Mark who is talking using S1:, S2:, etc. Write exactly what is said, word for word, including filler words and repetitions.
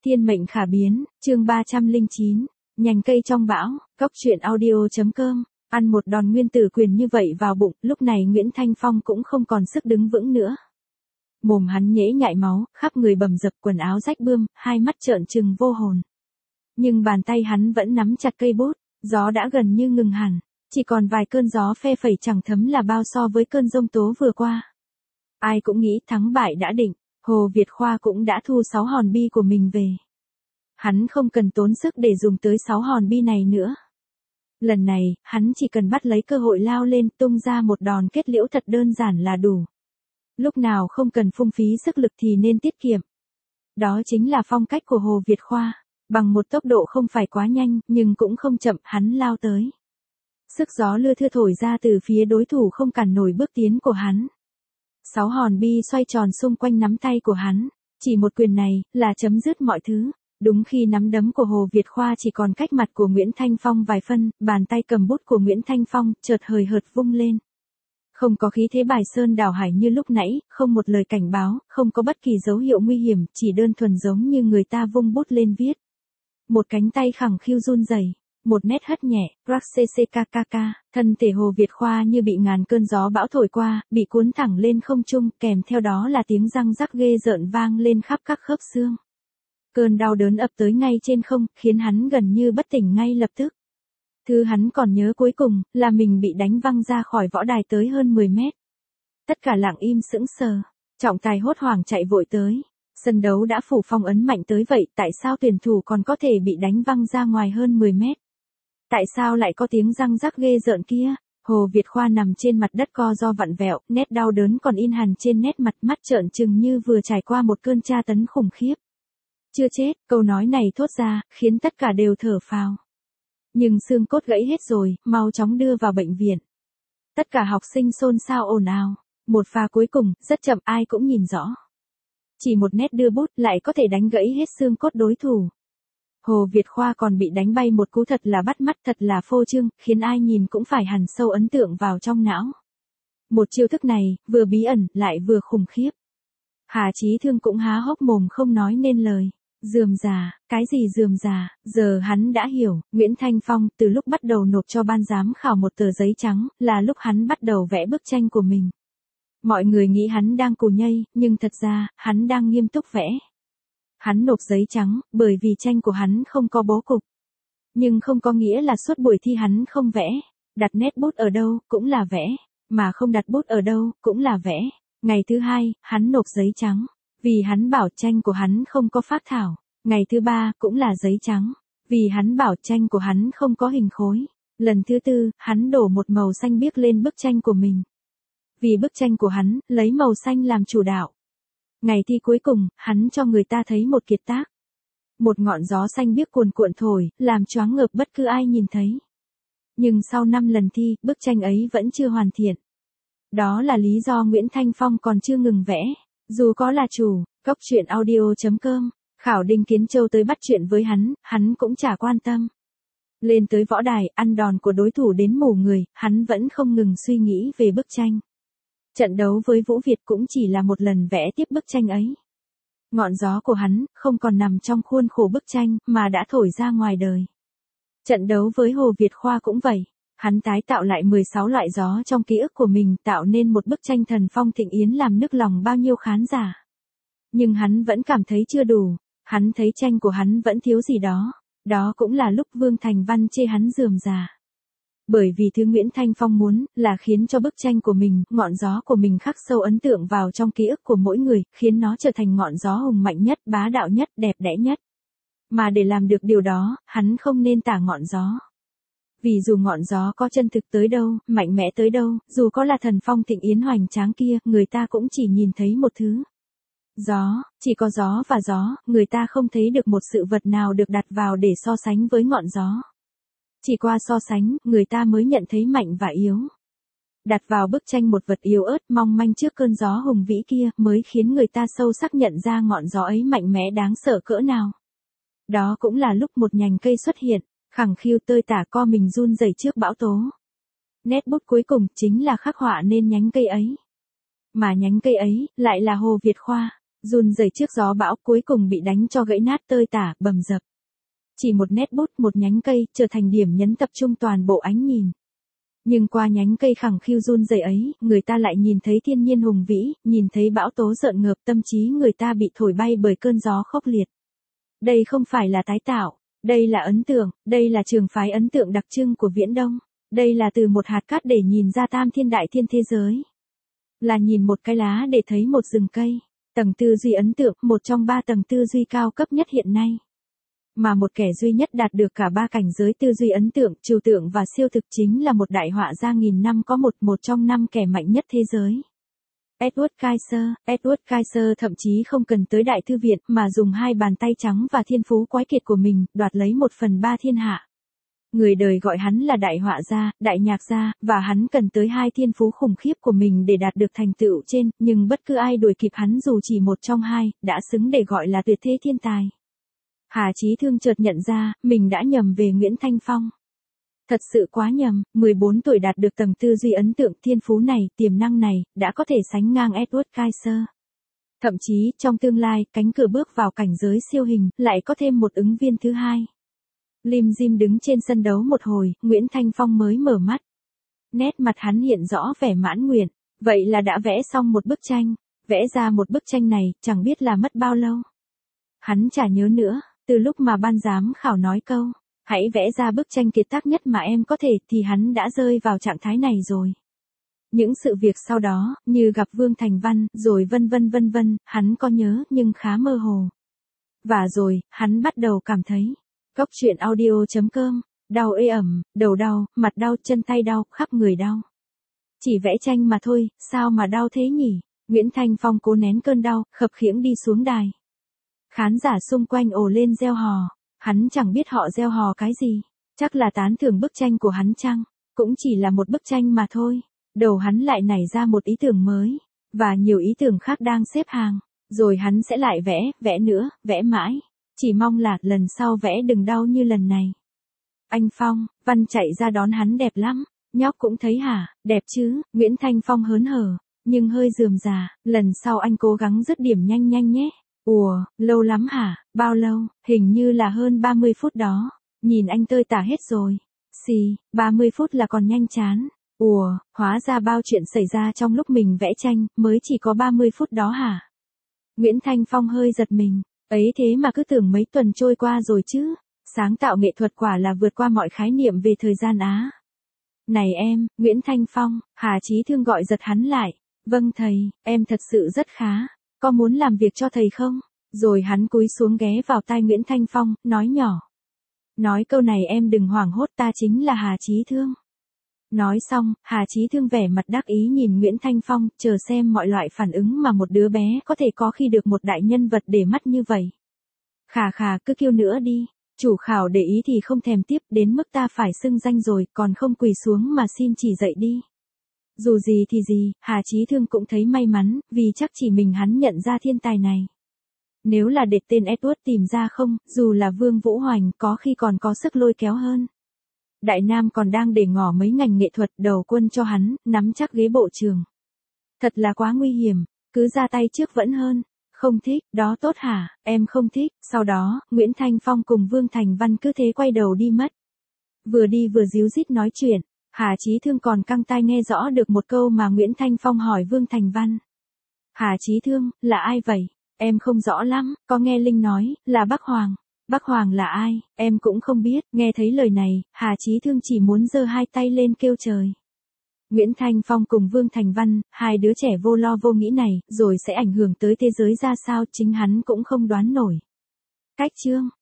S1: Thiên mệnh khả biến, chương ba trăm lẻ chín, nhành cây trong bão, cốc truyện audio.com, ăn một đòn nguyên tử quyền như vậy vào bụng, lúc này Nguyễn Thanh Phong cũng không còn sức đứng vững nữa. Mồm hắn nhễ nhại máu, khắp người bầm dập, quần áo rách bươm, hai mắt trợn trừng vô hồn. Nhưng bàn tay hắn vẫn nắm chặt cây bút, gió đã gần như ngừng hẳn, chỉ còn vài cơn gió phe phẩy chẳng thấm là bao so với cơn giông tố vừa qua. Ai cũng nghĩ thắng bại đã định, Hồ Việt Khoa cũng đã thu sáu hòn bi của mình về. Hắn không cần tốn sức để dùng tới sáu hòn bi này nữa. Lần này, hắn chỉ cần bắt lấy cơ hội lao lên, tung ra một đòn kết liễu thật đơn giản là đủ. Lúc nào không cần phung phí sức lực thì nên tiết kiệm. Đó chính là phong cách của Hồ Việt Khoa. Bằng một tốc độ không phải quá nhanh, nhưng cũng không chậm, hắn lao tới. Sức gió lưa thưa thổi ra từ phía đối thủ không cản nổi bước tiến của hắn. Sáu hòn bi xoay tròn xung quanh nắm tay của hắn. Chỉ một quyền này, là chấm dứt mọi thứ. Đúng khi nắm đấm của Hồ Việt Khoa chỉ còn cách mặt của Nguyễn Thanh Phong vài phân, bàn tay cầm bút của Nguyễn Thanh Phong chợt hời hợt vung lên. Không có khí thế bài sơn đảo hải như lúc nãy, không một lời cảnh báo, không có bất kỳ dấu hiệu nguy hiểm, chỉ đơn thuần giống như người ta vung bút lên viết. Một cánh tay khẳng khiu run rẩy, một nét hất nhẹ, crackcckkk, thân thể Hồ Việt Khoa như bị ngàn cơn gió bão thổi qua, bị cuốn thẳng lên không trung, kèm theo đó là tiếng răng rắc ghê rợn vang lên khắp các khớp xương. Cơn đau đớn ập tới ngay trên không, khiến hắn gần như bất tỉnh ngay lập tức. Thứ hắn còn nhớ cuối cùng, là mình bị đánh văng ra khỏi võ đài tới hơn mười mét. Tất cả lặng im sững sờ, trọng tài hốt hoảng chạy vội tới. Sân đấu đã phủ phong ấn mạnh tới vậy, tại sao tuyển thủ còn có thể bị đánh văng ra ngoài hơn mười mét? Tại sao lại có tiếng răng rắc ghê rợn kia? Hồ Việt Khoa nằm trên mặt đất co ro vặn vẹo, nét đau đớn còn in hằn trên nét mặt, mắt trợn trừng như vừa trải qua một cơn tra tấn khủng khiếp. Chưa chết, câu nói này thốt ra, khiến tất cả đều thở phào. Nhưng xương cốt gãy hết rồi, mau chóng đưa vào bệnh viện. Tất cả học sinh xôn xao ồn ào. Một pha cuối cùng, rất chậm, ai cũng nhìn rõ. Chỉ một nét đưa bút lại có thể đánh gãy hết xương cốt đối thủ. Hồ Việt Khoa còn bị đánh bay một cú thật là bắt mắt, thật là phô trương, khiến ai nhìn cũng phải hằn sâu ấn tượng vào trong não. Một chiêu thức này, vừa bí ẩn, lại vừa khủng khiếp. Hà Chí Thương cũng há hốc mồm không nói nên lời. Rườm rà, cái gì rườm rà, giờ hắn đã hiểu, Nguyễn Thanh Phong, từ lúc bắt đầu nộp cho ban giám khảo một tờ giấy trắng, là lúc hắn bắt đầu vẽ bức tranh của mình. Mọi người nghĩ hắn đang cù nhây, nhưng thật ra, hắn đang nghiêm túc vẽ. Hắn nộp giấy trắng, bởi vì tranh của hắn không có bố cục. Nhưng không có nghĩa là suốt buổi thi hắn không vẽ. Đặt nét bút ở đâu, cũng là vẽ. Mà không đặt bút ở đâu, cũng là vẽ. Ngày thứ hai, hắn nộp giấy trắng. Vì hắn bảo tranh của hắn không có phác thảo. Ngày thứ ba, cũng là giấy trắng. Vì hắn bảo tranh của hắn không có hình khối. Lần thứ tư, hắn đổ một màu xanh biếc lên bức tranh của mình. Vì bức tranh của hắn, lấy màu xanh làm chủ đạo. Ngày thi cuối cùng, hắn cho người ta thấy một kiệt tác. Một ngọn gió xanh biếc cuồn cuộn thổi, làm choáng ngợp bất cứ ai nhìn thấy. Nhưng sau năm lần thi, bức tranh ấy vẫn chưa hoàn thiện. Đó là lý do Nguyễn Thanh Phong còn chưa ngừng vẽ. Dù có là chủ, cốc truyện audio.com, Khảo Đinh Kiến Châu tới bắt chuyện với hắn, hắn cũng chả quan tâm. Lên tới võ đài, ăn đòn của đối thủ đến mù người, hắn vẫn không ngừng suy nghĩ về bức tranh. Trận đấu với Vũ Việt cũng chỉ là một lần vẽ tiếp bức tranh ấy. Ngọn gió của hắn, không còn nằm trong khuôn khổ bức tranh, mà đã thổi ra ngoài đời. Trận đấu với Hồ Việt Khoa cũng vậy. Hắn tái tạo lại mười sáu loại gió trong ký ức của mình, tạo nên một bức tranh thần phong thịnh yến làm nức lòng bao nhiêu khán giả. Nhưng hắn vẫn cảm thấy chưa đủ. Hắn thấy tranh của hắn vẫn thiếu gì đó. Đó cũng là lúc Vương Thành Văn chê hắn rườm rà. Bởi vì thứ Nguyễn Thanh Phong muốn, là khiến cho bức tranh của mình, ngọn gió của mình khắc sâu ấn tượng vào trong ký ức của mỗi người, khiến nó trở thành ngọn gió hùng mạnh nhất, bá đạo nhất, đẹp đẽ nhất. Mà để làm được điều đó, hắn không nên tả ngọn gió. Vì dù ngọn gió có chân thực tới đâu, mạnh mẽ tới đâu, dù có là thần phong thịnh yến hoành tráng kia, người ta cũng chỉ nhìn thấy một thứ. Gió, chỉ có gió và gió, người ta không thấy được một sự vật nào được đặt vào để so sánh với ngọn gió. Chỉ qua so sánh, người ta mới nhận thấy mạnh và yếu. Đặt vào bức tranh một vật yếu ớt, mong manh trước cơn gió hùng vĩ kia, mới khiến người ta sâu sắc nhận ra ngọn gió ấy mạnh mẽ đáng sợ cỡ nào. Đó cũng là lúc một nhành cây xuất hiện, khẳng khiu tơi tả co mình run rẩy trước bão tố. Nét bút cuối cùng, chính là khắc họa nên nhánh cây ấy. Mà nhánh cây ấy, lại là Hồ Việt Khoa. run rẩy trước gió bão cuối cùng bị đánh cho gãy nát tơi tả, bầm dập. Chỉ một nét bút, một nhánh cây, trở thành điểm nhấn tập trung toàn bộ ánh nhìn. Nhưng qua nhánh cây khẳng khiu run rẩy ấy, người ta lại nhìn thấy thiên nhiên hùng vĩ, nhìn thấy bão tố rợn ngợp, tâm trí người ta bị thổi bay bởi cơn gió khốc liệt. Đây không phải là tái tạo, đây là ấn tượng, đây là trường phái ấn tượng đặc trưng của Viễn Đông. Đây là từ một hạt cát để nhìn ra tam thiên đại thiên thế giới. Là nhìn một cái lá để thấy một rừng cây. Tầng tư duy ấn tượng, một trong ba tầng tư duy cao cấp nhất hiện nay. Mà một kẻ duy nhất đạt được cả ba cảnh giới tư duy ấn tượng, trừu tượng và siêu thực chính là một đại họa gia nghìn năm có một, một trong năm kẻ mạnh nhất thế giới. Edward Kaiser, Edward Kaiser thậm chí không cần tới đại thư viện mà dùng hai bàn tay trắng và thiên phú quái kiệt của mình, đoạt lấy một phần ba thiên hạ. Người đời gọi hắn là đại họa gia, đại nhạc gia, và hắn cần tới hai thiên phú khủng khiếp của mình để đạt được thành tựu trên, nhưng bất cứ ai đuổi kịp hắn dù chỉ một trong hai, đã xứng để gọi là tuyệt thế thiên tài. Hà Chí Thương chợt nhận ra, mình đã nhầm về Nguyễn Thanh Phong. Thật sự quá nhầm, mười bốn tuổi đạt được tầng tư duy ấn tượng, thiên phú này, tiềm năng này, đã có thể sánh ngang Edward Kaiser. Thậm chí, trong tương lai, cánh cửa bước vào cảnh giới siêu hình, lại có thêm một ứng viên thứ hai. Lim dim đứng trên sân đấu một hồi, Nguyễn Thanh Phong mới mở mắt. Nét mặt hắn hiện rõ vẻ mãn nguyện, vậy là đã vẽ xong một bức tranh, vẽ ra một bức tranh này, chẳng biết là mất bao lâu. Hắn chả nhớ nữa, từ lúc mà ban giám khảo nói câu, hãy vẽ ra bức tranh kiệt tác nhất mà em có thể, thì hắn đã rơi vào trạng thái này rồi. Những sự việc sau đó, như gặp Vương Thành Văn, rồi vân vân vân vân, hắn có nhớ nhưng khá mơ hồ. Và rồi, hắn bắt đầu cảm thấy, Cốc truyện audio chấm com, đau ê ẩm, đầu đau, mặt đau, chân tay đau, khắp người đau. Chỉ vẽ tranh mà thôi, sao mà đau thế nhỉ? Nguyễn Thanh Phong cố nén cơn đau, khập khiễng đi xuống đài. Khán giả xung quanh ồ lên reo hò, hắn chẳng biết họ reo hò cái gì, chắc là tán thưởng bức tranh của hắn chăng, cũng chỉ là một bức tranh mà thôi. Đầu hắn lại nảy ra một ý tưởng mới, và nhiều ý tưởng khác đang xếp hàng, rồi hắn sẽ lại vẽ, vẽ nữa, vẽ mãi. Chỉ mong là lần sau vẽ đừng đau như lần này. Anh Phong, Văn chạy ra đón hắn đẹp lắm, nhóc cũng thấy hả, đẹp chứ, Nguyễn Thanh Phong hớn hở, nhưng hơi rườm rà, lần sau anh cố gắng dứt điểm nhanh nhanh nhé. Ủa, lâu lắm hả, bao lâu, hình như là hơn ba mươi phút đó, nhìn anh tơi tả hết rồi. Xì, ba mươi phút là còn nhanh chán. Ủa, hóa ra bao chuyện xảy ra trong lúc mình vẽ tranh, mới chỉ có ba mươi phút đó hả? Nguyễn Thanh Phong hơi giật mình. Ấy thế mà cứ tưởng mấy tuần trôi qua rồi chứ, sáng tạo nghệ thuật quả là vượt qua mọi khái niệm về thời gian á. Này em, Nguyễn Thanh Phong, Hà Chí Thương gọi giật hắn lại. Vâng thầy, em thật sự rất khá, có muốn làm việc cho thầy không? Rồi hắn cúi xuống ghé vào tai Nguyễn Thanh Phong, nói nhỏ. Nói câu này em đừng hoảng hốt, ta chính là Hà Chí Thương. Nói xong, Hà Chí Thương vẻ mặt đắc ý nhìn Nguyễn Thanh Phong, chờ xem mọi loại phản ứng mà một đứa bé có thể có khi được một đại nhân vật để mắt như vậy. Khà khà, cứ kêu nữa đi, chủ khảo để ý thì không thèm tiếp, đến mức ta phải xưng danh rồi, còn không quỳ xuống mà xin chỉ dạy đi. Dù gì thì gì, Hà Chí Thương cũng thấy may mắn, vì chắc chỉ mình hắn nhận ra thiên tài này. Nếu là để tên Edward tìm ra không, dù là Vương Vũ Hoành, có khi còn có sức lôi kéo hơn. Đại Nam còn đang để ngỏ mấy ngành nghệ thuật đầu quân cho hắn, nắm chắc ghế bộ trưởng. Thật là quá nguy hiểm, cứ ra tay trước vẫn hơn. Không thích, đó tốt hả, em không thích. Sau đó, Nguyễn Thanh Phong cùng Vương Thành Văn cứ thế quay đầu đi mất. Vừa đi vừa díu dít nói chuyện, Hà Chí Thương còn căng tai nghe rõ được một câu mà Nguyễn Thanh Phong hỏi Vương Thành Văn. Hà Chí Thương, là ai vậy? Em không rõ lắm, có nghe Linh nói, là Bắc Hoàng. Bắc Hoàng là ai, em cũng không biết. Nghe thấy lời này, Hà Chí Thương chỉ muốn giơ hai tay lên kêu trời. Nguyễn Thanh Phong cùng Vương Thành Văn, hai đứa trẻ vô lo vô nghĩ này, rồi sẽ ảnh hưởng tới thế giới ra sao chính hắn cũng không đoán nổi. Cách chương